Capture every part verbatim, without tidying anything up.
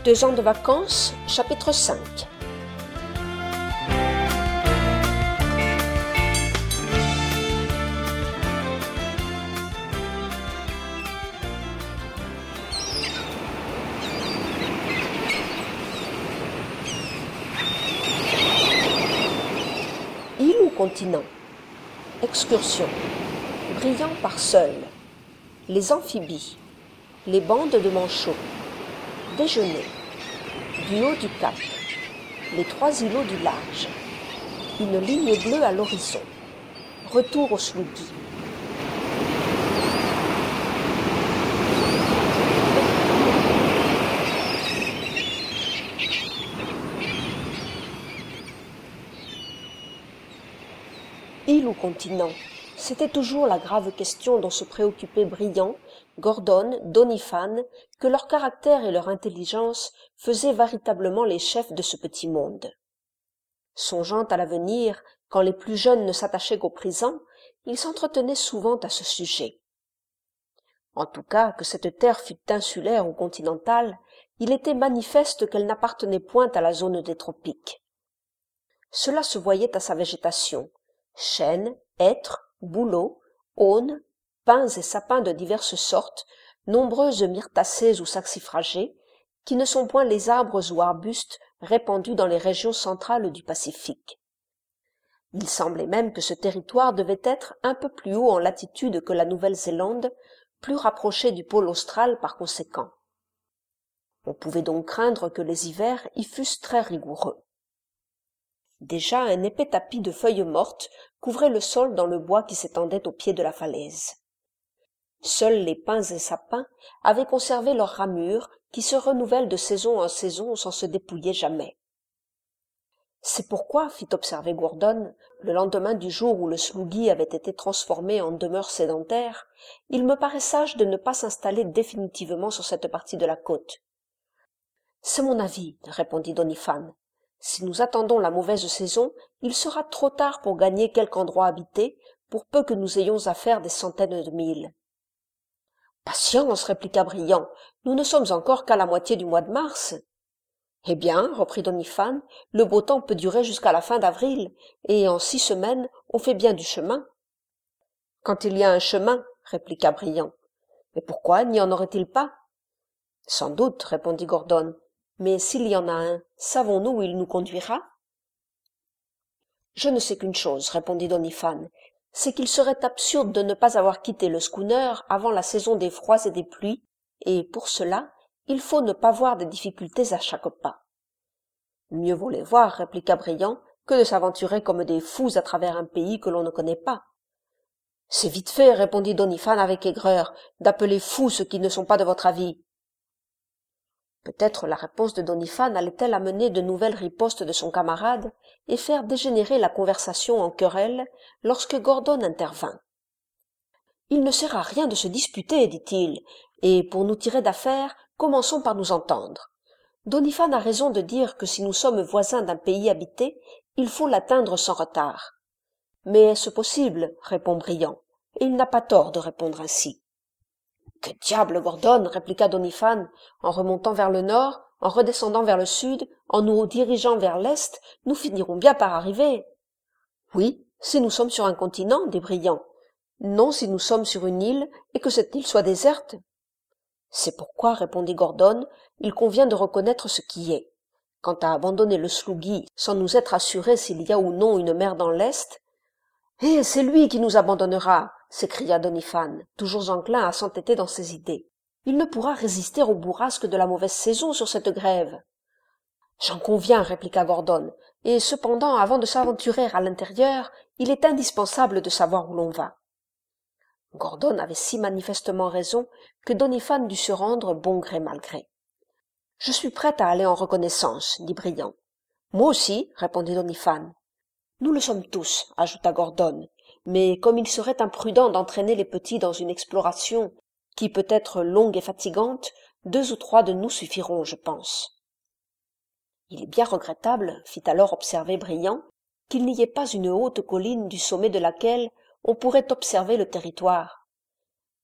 Deux ans de vacances, chapitre cinq. Île ou continent? Excursion. Brillant par seul. Les amphibies. Les bandes de manchots. Déjeuner. Du haut du cap. Les trois îlots du large. Une ligne bleue à l'horizon. Retour au Slougui. Île ou continent? C'était toujours la grave question dont se préoccupaient Brillant, Gordon, Doniphan, que leur caractère et leur intelligence faisaient véritablement les chefs de ce petit monde. Songeant à l'avenir, quand les plus jeunes ne s'attachaient qu'au présent, ils s'entretenaient souvent à ce sujet. En tout cas, que cette terre fût insulaire ou continentale, il était manifeste qu'elle n'appartenait point à la zone des tropiques. Cela se voyait à sa végétation. Chênes, hêtres, bouleaux, aunes, pins et sapins de diverses sortes, nombreuses myrtacées ou saxifragées, qui ne sont point les arbres ou arbustes répandus dans les régions centrales du Pacifique. Il semblait même que ce territoire devait être un peu plus haut en latitude que la Nouvelle-Zélande, plus rapproché du pôle austral par conséquent. On pouvait donc craindre que les hivers y fussent très rigoureux. Déjà un épais tapis de feuilles mortes couvrait le sol dans le bois qui s'étendait au pied de la falaise. Seuls les pins et sapins avaient conservé leurs ramures qui se renouvellent de saison en saison sans se dépouiller jamais. C'est pourquoi, fit observer Gordon, le lendemain du jour où le Slougui avait été transformé en demeure sédentaire, il me paraît sage de ne pas s'installer définitivement sur cette partie de la côte. C'est mon avis, répondit Doniphan. Si nous attendons la mauvaise saison, il sera trop tard pour gagner quelque endroit habité, pour peu que nous ayons à faire des centaines de milles. Patience, répliqua Brillant, nous ne sommes encore qu'à la moitié du mois de mars. Eh bien, reprit Doniphan, le beau temps peut durer jusqu'à la fin d'avril, et en six semaines, on fait bien du chemin. Quand il y a un chemin, répliqua Brillant. Mais pourquoi n'y en aurait-il pas? Sans doute, répondit Gordon. Mais s'il y en a un, savons-nous où il nous conduira? Je ne sais qu'une chose, répondit Doniphan, c'est qu'il serait absurde de ne pas avoir quitté le schooner avant la saison des froids et des pluies, et pour cela, il faut ne pas voir des difficultés à chaque pas. Mieux vaut les voir, répliqua Brillant, que de s'aventurer comme des fous à travers un pays que l'on ne connaît pas. C'est vite fait, répondit Doniphan avec aigreur, d'appeler fous ceux qui ne sont pas de votre avis. Peut-être la réponse de Doniphan allait-elle amener de nouvelles ripostes de son camarade et faire dégénérer la conversation en querelle lorsque Gordon intervint. « Il ne sert à rien de se disputer, dit-il, et pour nous tirer d'affaire, commençons par nous entendre. Doniphan a raison de dire que si nous sommes voisins d'un pays habité, il faut l'atteindre sans retard. Mais est-ce possible? Répond Brillant, et il n'a pas tort de répondre ainsi. Que diable, Gordon, répliqua Doniphan, en remontant vers le nord, en redescendant vers le sud, en nous dirigeant vers l'est, nous finirons bien par arriver. Oui, si nous sommes sur un continent, dit Brillant. Non si nous sommes sur une île, et que cette île soit déserte. C'est pourquoi, répondit Gordon, il convient de reconnaître ce qui est. Quant à abandonner le Slougui sans nous être assurés s'il y a ou non une mer dans l'est, eh, c'est lui qui nous abandonnera, s'écria Doniphan, toujours enclin à s'entêter dans ses idées. Il ne pourra résister au bourrasque de la mauvaise saison sur cette grève. J'en conviens, répliqua Gordon, et cependant, avant de s'aventurer à l'intérieur, il est indispensable de savoir où l'on va. Gordon avait si manifestement raison que Doniphan dut se rendre bon gré mal gré. Je suis prêt à aller en reconnaissance, dit Brillant. Moi aussi, répondit Doniphan. Nous le sommes tous, ajouta Gordon, mais comme il serait imprudent d'entraîner les petits dans une exploration qui peut être longue et fatigante, deux ou trois de nous suffiront, je pense. Il est bien regrettable, fit alors observer Brillant, qu'il n'y ait pas une haute colline du sommet de laquelle on pourrait observer le territoire.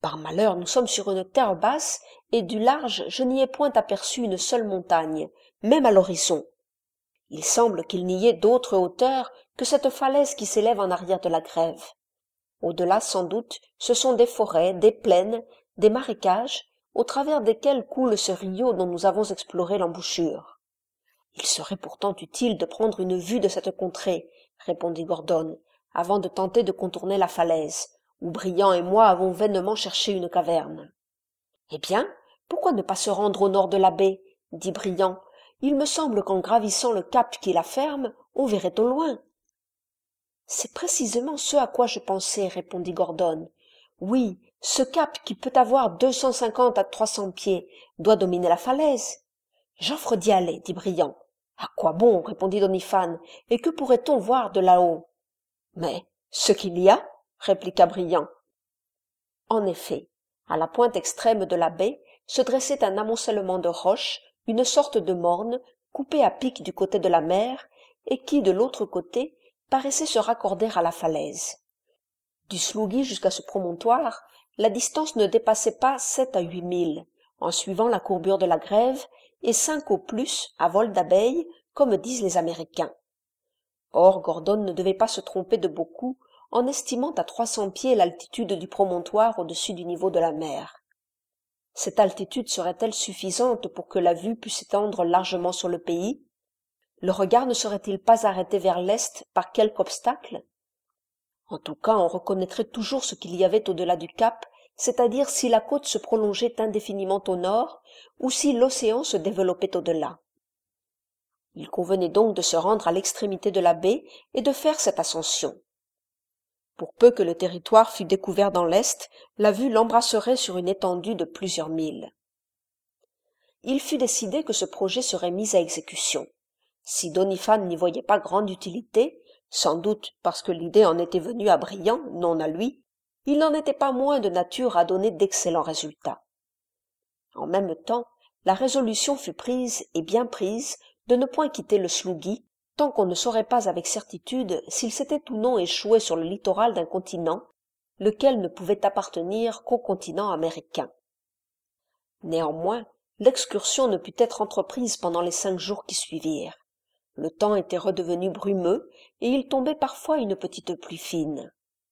Par malheur, nous sommes sur une terre basse, et du large je n'y ai point aperçu une seule montagne, même à l'horizon. Il semble qu'il n'y ait d'autre hauteur que cette falaise qui s'élève en arrière de la grève. Au-delà, sans doute, ce sont des forêts, des plaines, des marécages, au travers desquels coule ce rio dont nous avons exploré l'embouchure. Il serait pourtant utile de prendre une vue de cette contrée, répondit Gordon, avant de tenter de contourner la falaise, où Briand et moi avons vainement cherché une caverne. Eh bien, pourquoi ne pas se rendre au nord de la baie, dit Briand. Il me semble qu'en gravissant le cap qui la ferme, on verrait au loin. C'est précisément ce à quoi je pensais, répondit Gordon. Oui, ce cap qui peut avoir deux cent cinquante à trois cents pieds doit dominer la falaise. J'offre d'y aller, dit Briand. À quoi bon, répondit Doniphan, et que pourrait-on voir de là-haut? Mais ce qu'il y a, répliqua Briand. En effet, à la pointe extrême de la baie se dressait un amoncellement de roches, une sorte de morne, coupée à pic du côté de la mer, et qui, de l'autre côté, paraissait se raccorder à la falaise. Du Sloughie jusqu'à ce promontoire, la distance ne dépassait pas sept à huit milles, en suivant la courbure de la grève, et cinq au plus à vol d'abeille, comme disent les Américains. Or, Gordon ne devait pas se tromper de beaucoup en estimant à trois cents pieds l'altitude du promontoire au-dessus du niveau de la mer. Cette altitude serait-elle suffisante pour que la vue pût s'étendre largement sur le pays? Le regard ne serait-il pas arrêté vers l'est par quelque obstacle? En tout cas, on reconnaîtrait toujours ce qu'il y avait au-delà du cap, c'est-à-dire si la côte se prolongeait indéfiniment au nord ou si l'océan se développait au-delà. Il convenait donc de se rendre à l'extrémité de la baie et de faire cette ascension. Pour peu que le territoire fût découvert dans l'est, la vue l'embrasserait sur une étendue de plusieurs milles. Il fut décidé que ce projet serait mis à exécution. Si Doniphan n'y voyait pas grande utilité, sans doute parce que l'idée en était venue à Briand, non à lui, il n'en était pas moins de nature à donner d'excellents résultats. En même temps, la résolution fut prise, et bien prise, de ne point quitter le Sloughie, tant qu'on ne saurait pas avec certitude s'il s'était ou non échoué sur le littoral d'un continent, lequel ne pouvait appartenir qu'au continent américain. Néanmoins, l'excursion ne put être entreprise pendant les cinq jours qui suivirent. Le temps était redevenu brumeux, et il tombait parfois une petite pluie fine.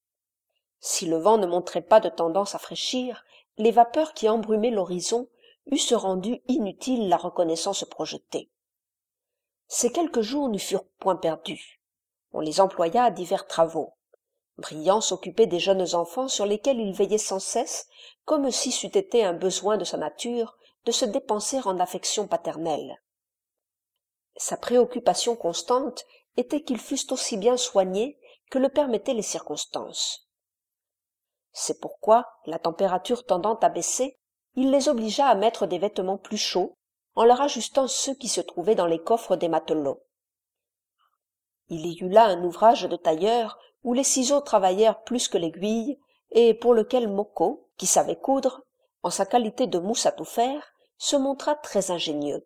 Si le vent ne montrait pas de tendance à fraîchir, les vapeurs qui embrumaient l'horizon eussent rendu inutile la reconnaissance projetée. Ces quelques jours ne furent point perdus. On les employa à divers travaux. Briand s'occupait des jeunes enfants sur lesquels il veillait sans cesse, comme si c'eût été un besoin de sa nature de se dépenser en affection paternelle. Sa préoccupation constante était qu'ils fussent aussi bien soignés que le permettaient les circonstances. C'est pourquoi, la température tendant à baisser, il les obligea à mettre des vêtements plus chauds, en leur ajustant ceux qui se trouvaient dans les coffres des matelots. Il y eut là un ouvrage de tailleur où les ciseaux travaillèrent plus que l'aiguille, et pour lequel Mocco, qui savait coudre, en sa qualité de mousse à tout faire, se montra très ingénieux.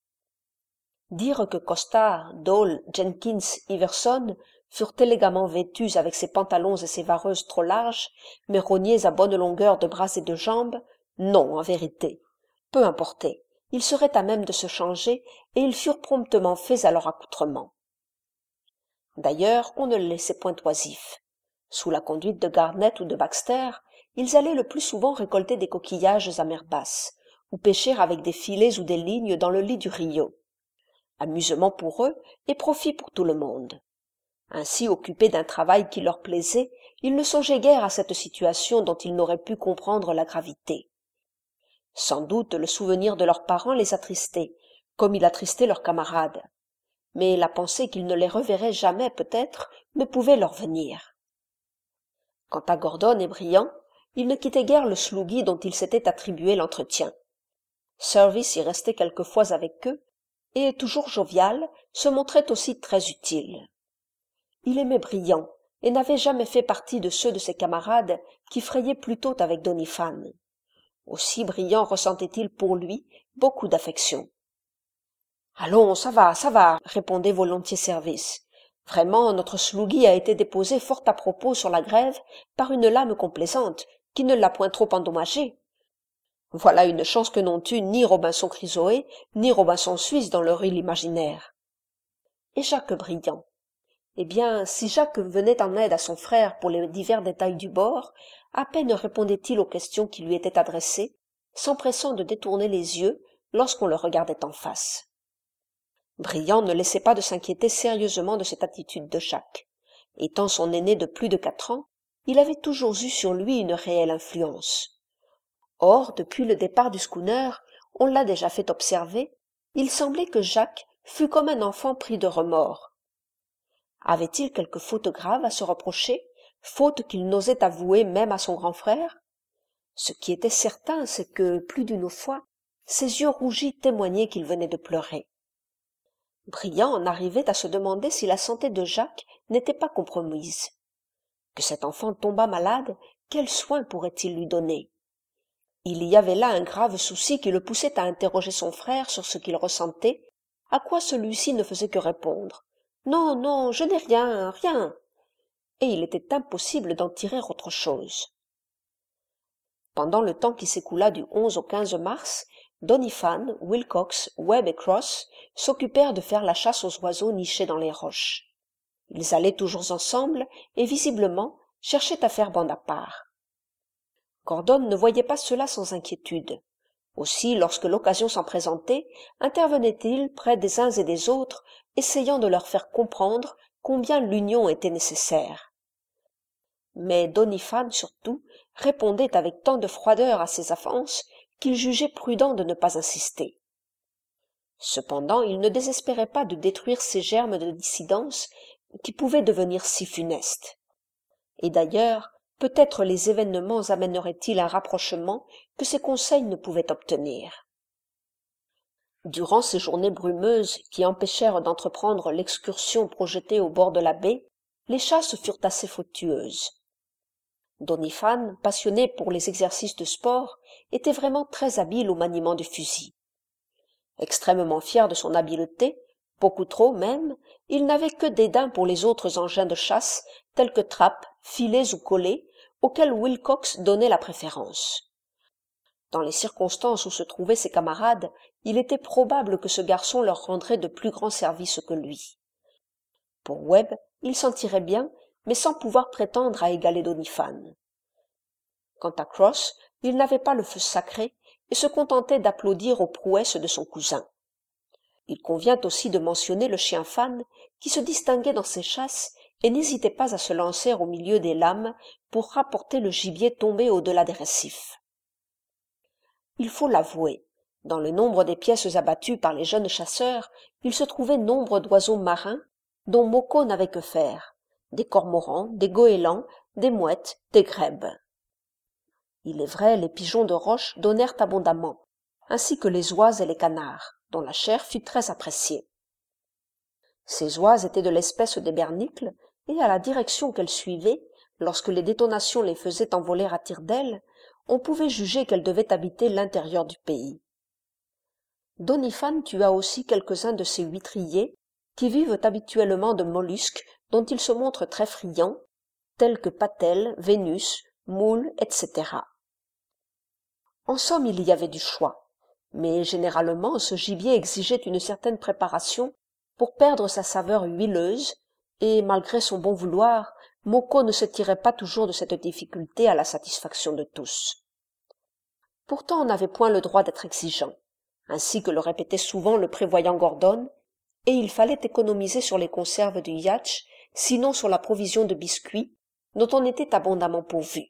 Dire que Costa, Dole, Jenkins, Iverson furent élégamment vêtus avec ses pantalons et ses vareuses trop larges, mais rognés à bonne longueur de bras et de jambes, non, en vérité. Peu importait, ils seraient à même de se changer, et ils furent promptement faits à leur accoutrement. D'ailleurs, on ne les laissait point oisifs. Sous la conduite de Garnett ou de Baxter, ils allaient le plus souvent récolter des coquillages à mer basse, ou pêcher avec des filets ou des lignes dans le lit du rio. Amusement pour eux et profit pour tout le monde. Ainsi, occupés d'un travail qui leur plaisait, ils ne songeaient guère à cette situation dont ils n'auraient pu comprendre la gravité. Sans doute le souvenir de leurs parents les attristait, comme il attristait leurs camarades. Mais la pensée qu'ils ne les reverraient jamais peut-être ne pouvait leur venir. Quant à Gordon et Briand, ils ne quittaient guère le Sloughie dont ils s'étaient attribué l'entretien. Service y restait quelquefois avec eux, et, toujours jovial, se montrait aussi très utile. Il aimait Briand, et n'avait jamais fait partie de ceux de ses camarades qui frayaient plutôt avec Doniphan. Aussi Briand ressentait-il pour lui beaucoup d'affection. « Allons, ça va, ça va, répondait volontiers Service. Vraiment, notre Sloughie a été déposé fort à propos sur la grève par une lame complaisante, qui ne l'a point trop endommagé. Voilà une chance que n'ont eue ni Robinson Crusoé, ni Robinson Suisse dans leur île imaginaire. Et Jacques Briand? Eh bien, si Jacques venait en aide à son frère pour les divers détails du bord, à peine répondait-il aux questions qui lui étaient adressées, s'empressant de détourner les yeux lorsqu'on le regardait en face. Briand ne laissait pas de s'inquiéter sérieusement de cette attitude de Jacques. Étant son aîné de plus de quatre ans, il avait toujours eu sur lui une réelle influence. Or, depuis le départ du schooner, on l'a déjà fait observer, il semblait que Jacques fût comme un enfant pris de remords. Avait-il quelque faute grave à se reprocher, faute qu'il n'osait avouer même à son grand frère? Ce qui était certain, c'est que, plus d'une fois, ses yeux rougis témoignaient qu'il venait de pleurer. Briand en arrivait à se demander si la santé de Jacques n'était pas compromise. Que cet enfant tombât malade, quels soins pourrait-il lui donner? Il y avait là un grave souci qui le poussait à interroger son frère sur ce qu'il ressentait, à quoi celui-ci ne faisait que répondre. « Non, non, je n'ai rien, rien !» Et il était impossible d'en tirer autre chose. Pendant le temps qui s'écoula du onze au quinze mars, Doniphan, Wilcox, Webb et Cross s'occupèrent de faire la chasse aux oiseaux nichés dans les roches. Ils allaient toujours ensemble et, visiblement, cherchaient à faire bande à part. Gordon ne voyait pas cela sans inquiétude. Aussi, lorsque l'occasion s'en présentait, intervenait-il près des uns et des autres, essayant de leur faire comprendre combien l'union était nécessaire. Mais Doniphan, surtout, répondait avec tant de froideur à ses avances qu'il jugeait prudent de ne pas insister. Cependant, il ne désespérait pas de détruire ces germes de dissidence qui pouvaient devenir si funestes. Et d'ailleurs, peut-être les événements amèneraient-ils un rapprochement que ses conseils ne pouvaient obtenir. Durant ces journées brumeuses qui empêchèrent d'entreprendre l'excursion projetée au bord de la baie, les chasses furent assez fructueuses. Doniphan, passionné pour les exercices de sport, était vraiment très habile au maniement du fusil. Extrêmement fier de son habileté, beaucoup trop même, il n'avait que dédain pour les autres engins de chasse, tels que trappes, filets ou collets, auxquels Wilcox donnait la préférence. Dans les circonstances où se trouvaient ses camarades, il était probable que ce garçon leur rendrait de plus grands services que lui. Pour Webb, il s'en tirait bien, mais sans pouvoir prétendre à égaler Doniphan. Quant à Cross, il n'avait pas le feu sacré et se contentait d'applaudir aux prouesses de son cousin. Il convient aussi de mentionner le chien Fan, qui se distinguait dans ses chasses et n'hésitait pas à se lancer au milieu des lames pour rapporter le gibier tombé au-delà des récifs. Il faut l'avouer, dans le nombre des pièces abattues par les jeunes chasseurs, il se trouvait nombre d'oiseaux marins dont Moko n'avait que faire, des cormorans, des goélands, des mouettes, des grèbes. Il est vrai, les pigeons de roche donnèrent abondamment, ainsi que les oies et les canards, dont la chair fut très appréciée. Ces oies étaient de l'espèce des bernicles, et à la direction qu'elles suivaient, lorsque les détonations les faisaient envoler à tire-d'aile, on pouvait juger qu'elles devaient habiter l'intérieur du pays. Doniphan tua aussi quelques-uns de ces huîtriers, qui vivent habituellement de mollusques dont ils se montrent très friands, tels que patelles, vénus, moules, et cætera. En somme, il y avait du choix, mais généralement ce gibier exigeait une certaine préparation pour perdre sa saveur huileuse, et malgré son bon vouloir, Moko ne se tirait pas toujours de cette difficulté à la satisfaction de tous. Pourtant on n'avait point le droit d'être exigeant, ainsi que le répétait souvent le prévoyant Gordon, et il fallait économiser sur les conserves du yacht, sinon sur la provision de biscuits, dont on était abondamment pourvu.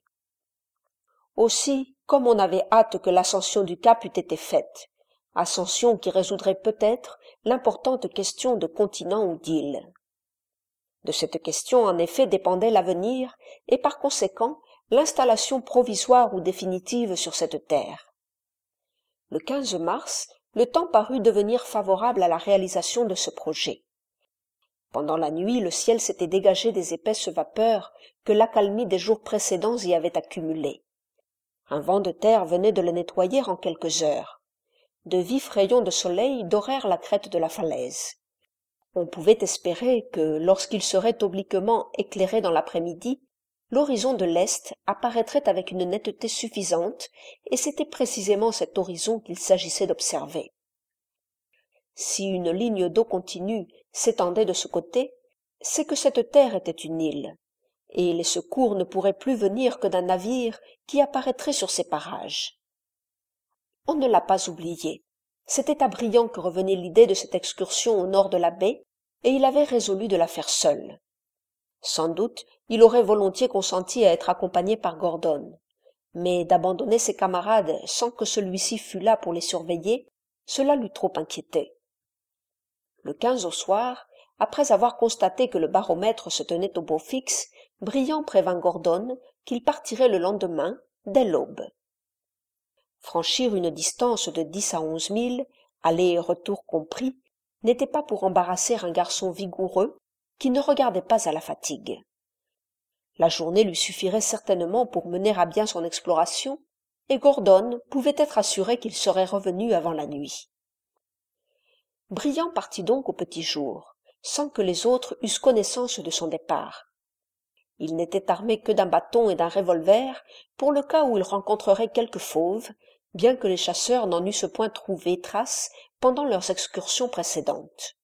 Aussi, comme on avait hâte que l'ascension du cap eût été faite, ascension qui résoudrait peut-être l'importante question de continent ou d'île. De cette question, en effet, dépendait l'avenir, et par conséquent, l'installation provisoire ou définitive sur cette terre. Le quinze mars, le temps parut devenir favorable à la réalisation de ce projet. Pendant la nuit, le ciel s'était dégagé des épaisses vapeurs que l'accalmie des jours précédents y avait accumulées. Un vent de terre venait de le nettoyer en quelques heures. De vifs rayons de soleil dorèrent la crête de la falaise. On pouvait espérer que, lorsqu'il serait obliquement éclairé dans l'après-midi, l'horizon de l'Est apparaîtrait avec une netteté suffisante, et c'était précisément cet horizon qu'il s'agissait d'observer. Si une ligne d'eau continue s'étendait de ce côté, c'est que cette terre était une île, et les secours ne pourraient plus venir que d'un navire qui apparaîtrait sur ces parages. On ne l'a pas oublié. C'était à Briand que revenait l'idée de cette excursion au nord de la baie, et il avait résolu de la faire seul. Sans doute, il aurait volontiers consenti à être accompagné par Gordon, mais d'abandonner ses camarades sans que celui-ci fût là pour les surveiller, cela l'eût trop inquiété. Le quinze au soir, après avoir constaté que le baromètre se tenait au beau fixe, Briand prévint Gordon qu'il partirait le lendemain, dès l'aube. Franchir une distance de dix à onze milles, aller et retour compris, n'était pas pour embarrasser un garçon vigoureux qui ne regardait pas à la fatigue. La journée lui suffirait certainement pour mener à bien son exploration, et Gordon pouvait être assuré qu'il serait revenu avant la nuit. Briand partit donc au petit jour, sans que les autres eussent connaissance de son départ. Il n'était armé que d'un bâton et d'un revolver pour le cas où il rencontrerait quelque fauve, bien que les chasseurs n'en eussent point trouvé trace pendant leurs excursions précédentes.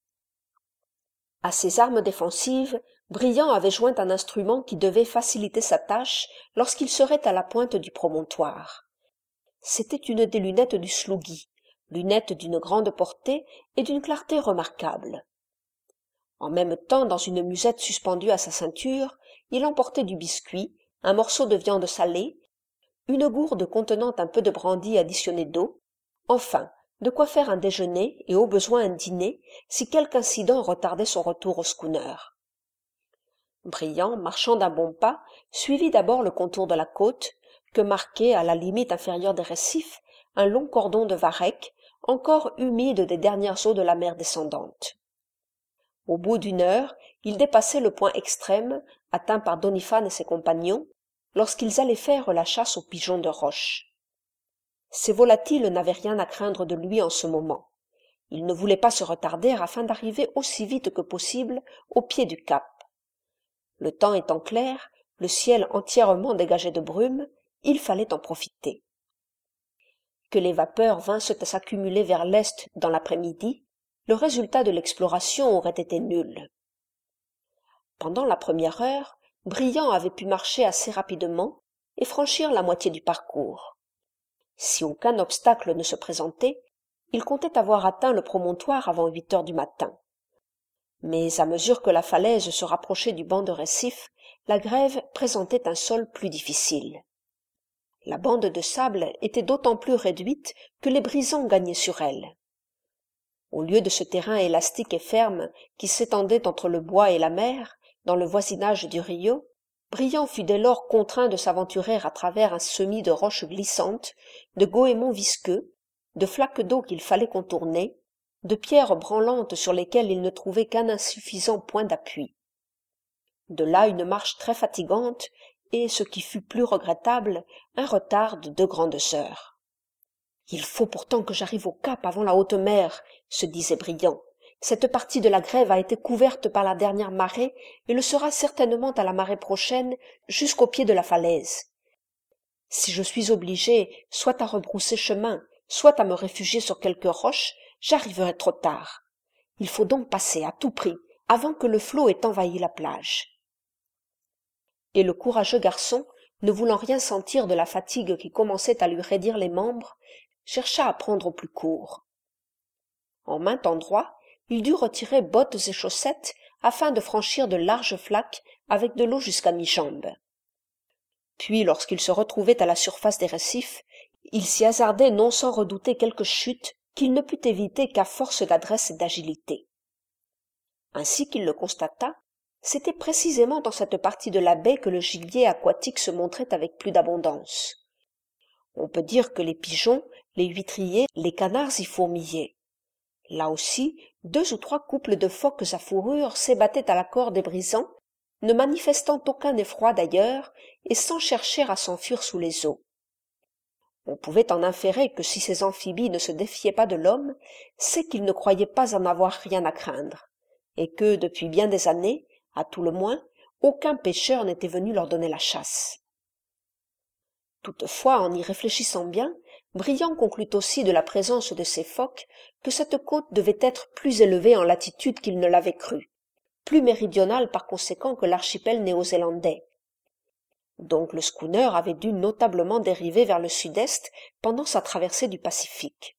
À ces armes défensives, Briand avait joint un instrument qui devait faciliter sa tâche lorsqu'il serait à la pointe du promontoire. C'était une des lunettes du sloughi, lunettes d'une grande portée et d'une clarté remarquable. En même temps, dans une musette suspendue à sa ceinture, il emportait du biscuit, un morceau de viande salée, une gourde contenant un peu de brandy additionné d'eau, enfin, de quoi faire un déjeuner et au besoin un dîner si quelque incident retardait son retour au schooner. Briand, marchant d'un bon pas, suivit d'abord le contour de la côte, que marquait, à la limite inférieure des récifs, un long cordon de varech, encore humide des dernières eaux de la mer descendante. Au bout d'une heure, il dépassait le point extrême, atteint par Doniphan et ses compagnons, lorsqu'ils allaient faire la chasse aux pigeons de roche. Ces volatiles n'avaient rien à craindre de lui en ce moment. Il ne voulait pas se retarder afin d'arriver aussi vite que possible au pied du cap. Le temps étant clair, le ciel entièrement dégagé de brume, il fallait en profiter. Que les vapeurs vinssent à s'accumuler vers l'est dans l'après-midi, le résultat de l'exploration aurait été nul. Pendant la première heure, Briand avait pu marcher assez rapidement et franchir la moitié du parcours. Si aucun obstacle ne se présentait, il comptait avoir atteint le promontoire avant huit heures du matin. Mais à mesure que la falaise se rapprochait du banc de récif, la grève présentait un sol plus difficile. La bande de sable était d'autant plus réduite que les brisants gagnaient sur elle. Au lieu de ce terrain élastique et ferme qui s'étendait entre le bois et la mer, dans le voisinage du Rio, Briand fut dès lors contraint de s'aventurer à travers un semis de roches glissantes, de goémons visqueux, de flaques d'eau qu'il fallait contourner, de pierres branlantes sur lesquelles il ne trouvait qu'un insuffisant point d'appui. De là une marche très fatigante et, ce qui fut plus regrettable, un retard de deux grandes heures. « Il faut pourtant que j'arrive au cap avant la haute mer, » se disait Briand. « Cette partie de la grève a été couverte par la dernière marée et le sera certainement à la marée prochaine jusqu'au pied de la falaise. Si je suis obligé soit à rebrousser chemin, soit à me réfugier sur quelque roche, j'arriverai trop tard. Il faut donc passer à tout prix, avant que le flot ait envahi la plage. » Et le courageux garçon, ne voulant rien sentir de la fatigue qui commençait à lui raidir les membres, chercha à prendre au plus court. En maint endroit, il dut retirer bottes et chaussettes afin de franchir de larges flaques avec de l'eau jusqu'à mi-jambe. Puis, lorsqu'il se retrouvait à la surface des récifs, il s'y hasardait non sans redouter quelque chute qu'il ne put éviter qu'à force d'adresse et d'agilité. Ainsi qu'il le constata, c'était précisément dans cette partie de la baie que le gibier aquatique se montrait avec plus d'abondance. On peut dire que les pigeons, les huîtriers, les canards y fourmillaient. Là aussi, deux ou trois couples de phoques à fourrure s'ébattaient à la corde des brisants, ne manifestant aucun effroi d'ailleurs, et sans chercher à s'enfuir sous les eaux. On pouvait en inférer que si ces amphibies ne se défiaient pas de l'homme, c'est qu'ils ne croyaient pas en avoir rien à craindre, et que, depuis bien des années, à tout le moins, aucun pêcheur n'était venu leur donner la chasse. Toutefois, en y réfléchissant bien, Briand conclut aussi de la présence de ces phoques que cette côte devait être plus élevée en latitude qu'il ne l'avait cru, plus méridionale par conséquent que l'archipel néo-zélandais. Donc le schooner avait dû notablement dériver vers le sud-est pendant sa traversée du Pacifique.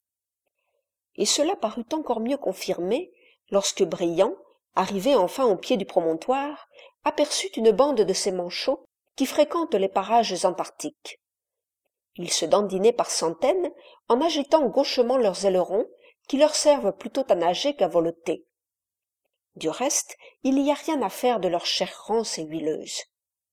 Et cela parut encore mieux confirmé lorsque Briand, arrivé enfin au pied du promontoire, aperçut une bande de ces manchots qui fréquentent les parages antarctiques. Ils se dandinaient par centaines en agitant gauchement leurs ailerons qui leur servent plutôt à nager qu'à voleter. Du reste, il n'y a rien à faire de leur chair rance et huileuse.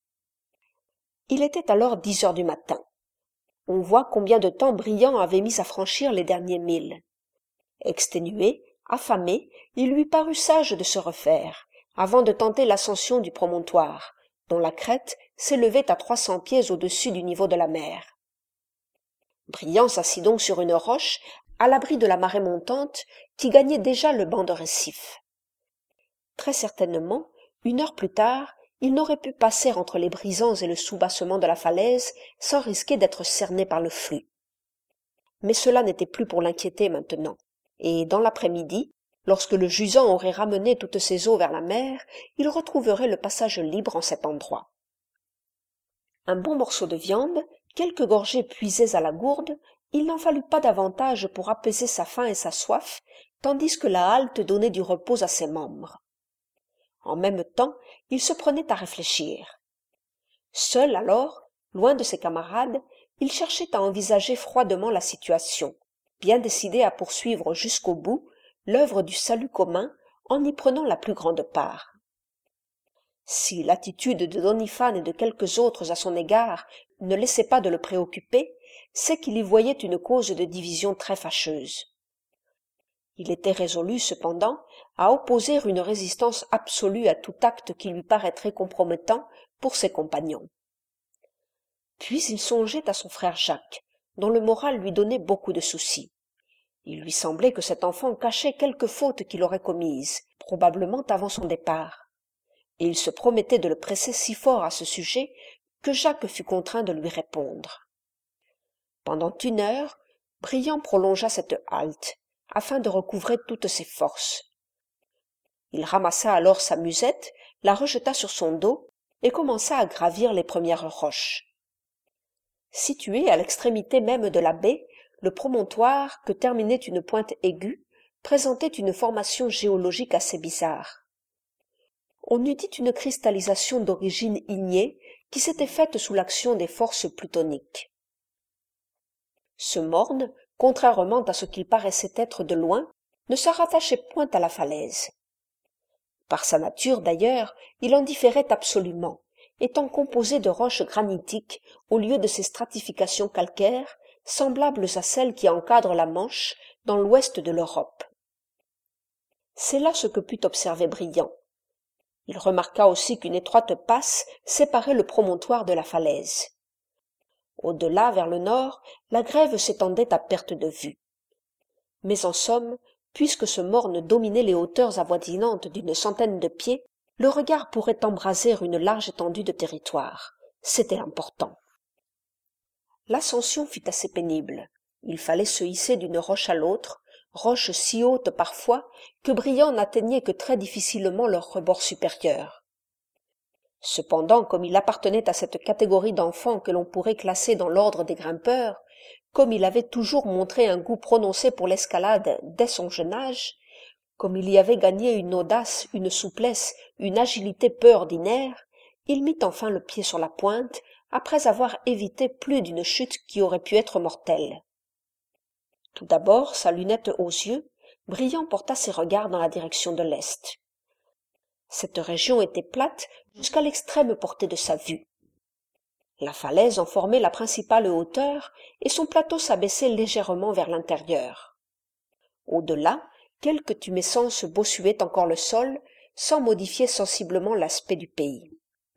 Il était alors dix heures du matin. On voit combien de temps Briand avait mis à franchir les derniers milles. Exténué, affamé, il lui parut sage de se refaire, avant de tenter l'ascension du promontoire, dont la crête s'élevait à trois cents pieds au-dessus du niveau de la mer. Briand s'assit donc sur une roche, à l'abri de la marée montante, qui gagnait déjà le banc de récif. Très certainement, une heure plus tard, il n'aurait pu passer entre les brisants et le soubassement de la falaise sans risquer d'être cerné par le flux. Mais cela n'était plus pour l'inquiéter maintenant, et dans l'après-midi, lorsque le jusant aurait ramené toutes ses eaux vers la mer, il retrouverait le passage libre en cet endroit. Un bon morceau de viande, quelques gorgées puisées à la gourde, il n'en fallut pas davantage pour apaiser sa faim et sa soif, tandis que la halte donnait du repos à ses membres. En même temps, il se prenait à réfléchir. Seul alors, loin de ses camarades, il cherchait à envisager froidement la situation, bien décidé à poursuivre jusqu'au bout l'œuvre du salut commun en y prenant la plus grande part. Si l'attitude de Doniphan et de quelques autres à son égard ne laissait pas de le préoccuper, c'est qu'il y voyait une cause de division très fâcheuse. Il était résolu, cependant, à opposer une résistance absolue à tout acte qui lui paraîtrait compromettant pour ses compagnons. Puis il songeait à son frère Jacques, dont le moral lui donnait beaucoup de soucis. Il lui semblait que cet enfant cachait quelque faute qu'il aurait commise, probablement avant son départ. Et il se promettait de le presser si fort à ce sujet que Jacques fut contraint de lui répondre. Pendant une heure, Briand prolongea cette halte, afin de recouvrer toutes ses forces. Il ramassa alors sa musette, la rejeta sur son dos et commença à gravir les premières roches. Situé à l'extrémité même de la baie, le promontoire, que terminait une pointe aiguë, présentait une formation géologique assez bizarre. On eût dit une cristallisation d'origine ignée qui s'était faite sous l'action des forces plutoniques. Ce morne, contrairement à ce qu'il paraissait être de loin, ne se rattachait point à la falaise. Par sa nature, d'ailleurs, il en différait absolument, étant composé de roches granitiques au lieu de ces stratifications calcaires, semblables à celles qui encadrent la Manche dans l'ouest de l'Europe. C'est là ce que put observer Briand. Il remarqua aussi qu'une étroite passe séparait le promontoire de la falaise. Au-delà, vers le nord, la grève s'étendait à perte de vue. Mais en somme, puisque ce morne dominait les hauteurs avoisinantes d'une centaine de pieds, le regard pourrait embraser une large étendue de territoire. C'était important. L'ascension fut assez pénible. Il fallait se hisser d'une roche à l'autre, roches si hautes parfois que Briand n'atteignait que très difficilement leur rebord supérieur. Cependant, comme il appartenait à cette catégorie d'enfants que l'on pourrait classer dans l'ordre des grimpeurs, comme il avait toujours montré un goût prononcé pour l'escalade dès son jeune âge, comme il y avait gagné une audace, une souplesse, une agilité peu ordinaires, il mit enfin le pied sur la pointe, après avoir évité plus d'une chute qui aurait pu être mortelle. Tout d'abord, sa lunette aux yeux, Briand porta ses regards dans la direction de l'est. Cette région était plate jusqu'à l'extrême portée de sa vue. La falaise en formait la principale hauteur et son plateau s'abaissait légèrement vers l'intérieur. Au-delà, quelques tumescences bossuaient encore le sol, sans modifier sensiblement l'aspect du pays.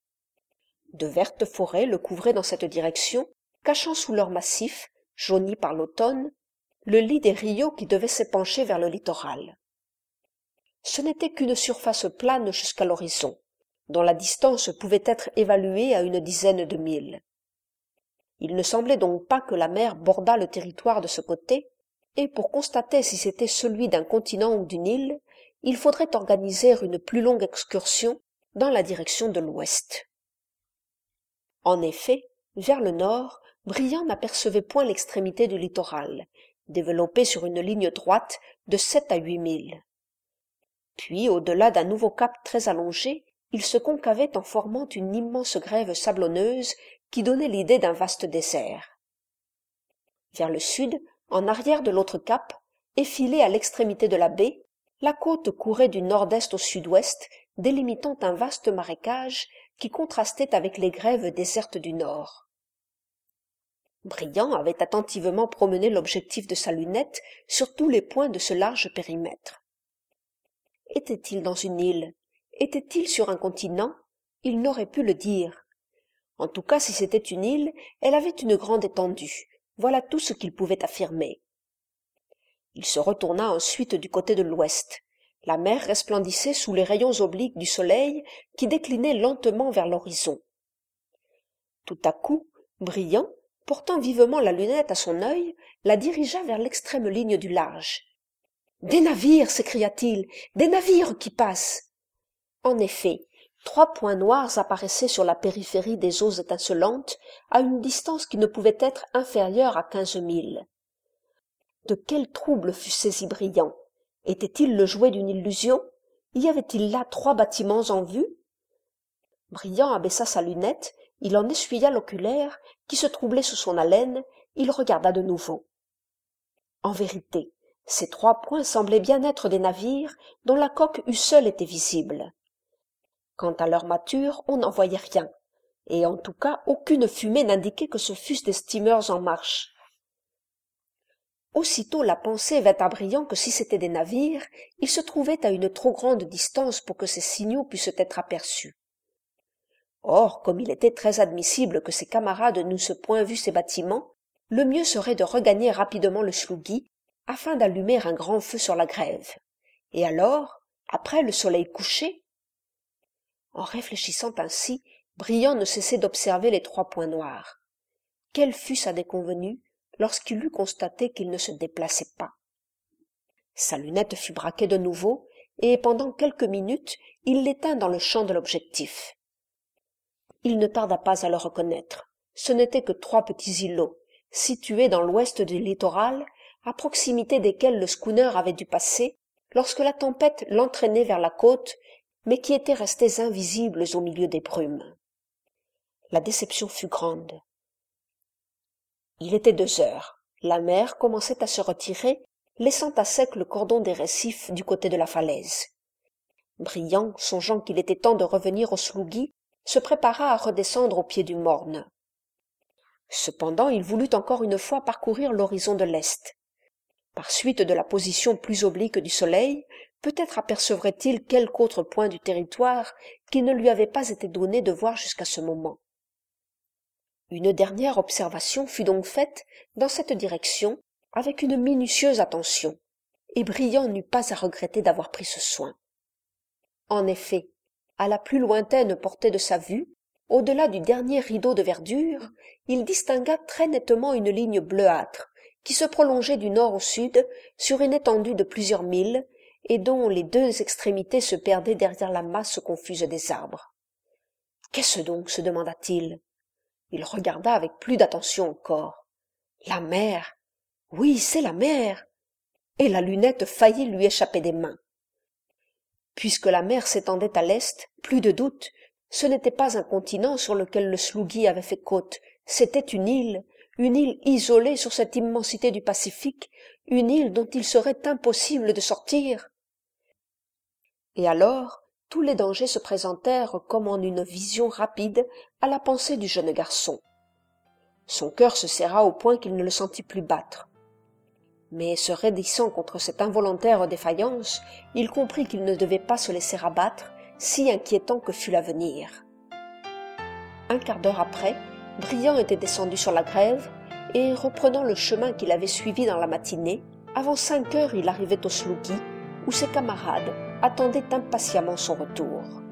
De vertes forêts le couvraient dans cette direction, cachant sous leurs massifs, jaunis par l'automne, le lit des rios qui devaient s'épancher vers le littoral. Ce n'était qu'une surface plane jusqu'à l'horizon, dont la distance pouvait être évaluée à une dizaine de milles. Il ne semblait donc pas que la mer bordât le territoire de ce côté, et pour constater si c'était celui d'un continent ou d'une île, il faudrait organiser une plus longue excursion dans la direction de l'ouest. En effet, vers le nord, Briand n'apercevait point l'extrémité du littoral, développé sur une ligne droite de sept à huit milles. Puis, au-delà d'un nouveau cap très allongé, il se concavait en formant une immense grève sablonneuse qui donnait l'idée d'un vaste désert. Vers le sud, en arrière de l'autre cap, effilée à l'extrémité de la baie, la côte courait du nord-est au sud-ouest, délimitant un vaste marécage qui contrastait avec les grèves désertes du nord. Briand avait attentivement promené l'objectif de sa lunette sur tous les points de ce large périmètre. Était-il dans une île? Était-il sur un continent? Il n'aurait pu le dire. En tout cas, si c'était une île, elle avait une grande étendue. Voilà tout ce qu'il pouvait affirmer. Il se retourna ensuite du côté de l'ouest. La mer resplendissait sous les rayons obliques du soleil qui déclinait lentement vers l'horizon. Tout à coup, Briand, portant vivement la lunette à son œil, la dirigea vers l'extrême ligne du large. « Des navires !» s'écria-t-il. « Des navires qui passent !» En effet, trois points noirs apparaissaient sur la périphérie des eaux étincelantes à une distance qui ne pouvait être inférieure à quinze milles. De quel trouble fut saisi Briand? Était-il le jouet d'une illusion? Y avait-il là trois bâtiments en vue? Briand abaissa sa lunette, il en essuya l'oculaire, qui se troublait sous son haleine, il regarda de nouveau. En vérité, ces trois points semblaient bien être des navires dont la coque eût seule été visible. Quant à leur mâture, on n'en voyait rien, et en tout cas aucune fumée n'indiquait que ce fussent des steamers en marche. Aussitôt la pensée vint à Briand que si c'étaient des navires, ils se trouvaient à une trop grande distance pour que ces signaux pussent être aperçus. Or, comme il était très admissible que ses camarades n'eussent point vu ces bâtiments, le mieux serait de regagner rapidement le slougui, afin d'allumer un grand feu sur la grève. Et alors, après le soleil couché? En réfléchissant ainsi, Briand ne cessait d'observer les trois points noirs. Quelle fut sa déconvenue lorsqu'il eut constaté qu'ils ne se déplaçaient pas. Sa lunette fut braquée de nouveau, et pendant quelques minutes, il l'étint dans le champ de l'objectif. Il ne tarda pas à le reconnaître. Ce n'étaient que trois petits îlots, situés dans l'ouest du littoral, à proximité desquels le schooner avait dû passer lorsque la tempête l'entraînait vers la côte, mais qui étaient restés invisibles au milieu des brumes. La déception fut grande. Il était deux heures. La mer commençait à se retirer, laissant à sec le cordon des récifs du côté de la falaise. Briand, songeant qu'il était temps de revenir au slougui, se prépara à redescendre au pied du morne. Cependant, il voulut encore une fois parcourir l'horizon de l'est. Par suite de la position plus oblique du soleil, peut-être apercevrait-il quelque autre point du territoire qu'il ne lui avait pas été donné de voir jusqu'à ce moment. Une dernière observation fut donc faite dans cette direction avec une minutieuse attention, et Briand n'eut pas à regretter d'avoir pris ce soin. En effet, à la plus lointaine portée de sa vue, au-delà du dernier rideau de verdure, il distingua très nettement une ligne bleuâtre qui se prolongeait du nord au sud sur une étendue de plusieurs milles et dont les deux extrémités se perdaient derrière la masse confuse des arbres. « Qu'est-ce donc ?» se demanda-t-il. Il regarda avec plus d'attention encore. La mer! Oui, c'est la mer! Et la lunette faillit lui échapper des mains. Puisque la mer s'étendait à l'est, plus de doute, ce n'était pas un continent sur lequel le slougui avait fait côte, c'était une île, une île isolée sur cette immensité du Pacifique, une île dont il serait impossible de sortir. Et alors, tous les dangers se présentèrent comme en une vision rapide à la pensée du jeune garçon. Son cœur se serra au point qu'il ne le sentit plus battre. Mais se raidissant contre cette involontaire défaillance, il comprit qu'il ne devait pas se laisser abattre, si inquiétant que fût l'avenir. Un quart d'heure après, Briand était descendu sur la grève, et reprenant le chemin qu'il avait suivi dans la matinée, avant cinq heures il arrivait au slougui, où ses camarades attendaient impatiemment son retour.